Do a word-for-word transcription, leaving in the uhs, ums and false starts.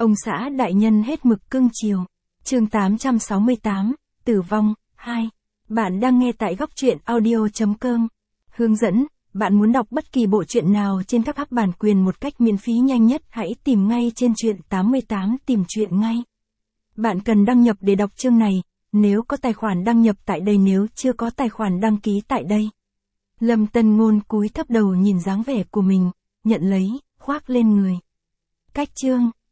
Ông xã đại nhân hết mực cưng chiều. Chương tám trăm sáu mươi tám, Tử vong, hai. Bạn đang nghe tại góc truyện audio chấm com. Hướng dẫn, bạn muốn đọc bất kỳ bộ truyện nào trên các app bản quyền một cách miễn phí nhanh nhất, hãy tìm ngay trên truyện tám mươi tám tìm truyện ngay. Bạn cần đăng nhập để đọc chương này, nếu có tài khoản đăng nhập tại đây, nếu chưa có tài khoản đăng ký tại đây. Lâm Tân Ngôn cúi thấp đầu nhìn dáng vẻ của mình, nhận lấy, khoác lên người. Cách chương